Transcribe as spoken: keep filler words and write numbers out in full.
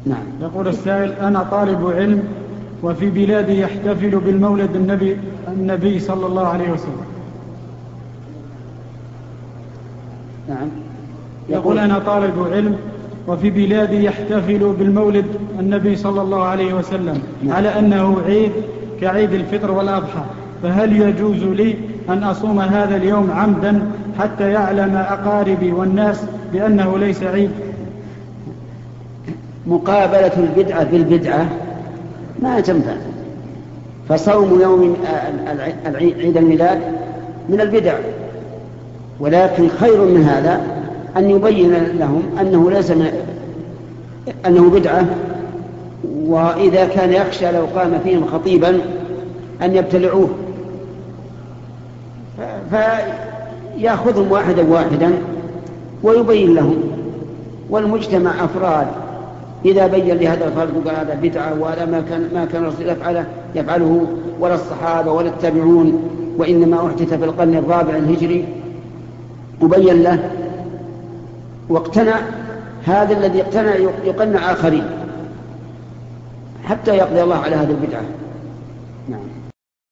نعم. يقول السائل: أنا طالب علم وفي بلادي يحتفل بالمولد النبي, النبي صلى الله عليه وسلم. نعم. يقول: أنا طالب علم وفي بلادي يحتفل بالمولد النبي صلى الله عليه وسلم. نعم. على أنه عيد كعيد الفطر والأضحى، فهل يجوز لي أن أصوم هذا اليوم عمدا حتى يعلم أقاربي والناس بأنه ليس عيد؟ مقابلة البدعة بالبدعة ما تنفع، فصوم يوم عيد الميلاد من البدع، ولكن خير من هذا أن يبين لهم أنه ليس أنه بدعة، وإذا كان يخشى لو قام فيهم خطيبا أن يبتلعوه فيأخذهم واحدا واحدا ويبين لهم، والمجتمع أفراد، إذا بين لهذا الفرد قال هذا بدعة وهذا ما كان ما كان الرسول يفعله يفعله ولا الصحابة ولا التابعون، وإنما أحدث في القرن الرابع الهجري، وبين له واقتنع، هذا الذي اقتنع يقنع آخرين حتى يقضي الله على هذه البدعة. نعم.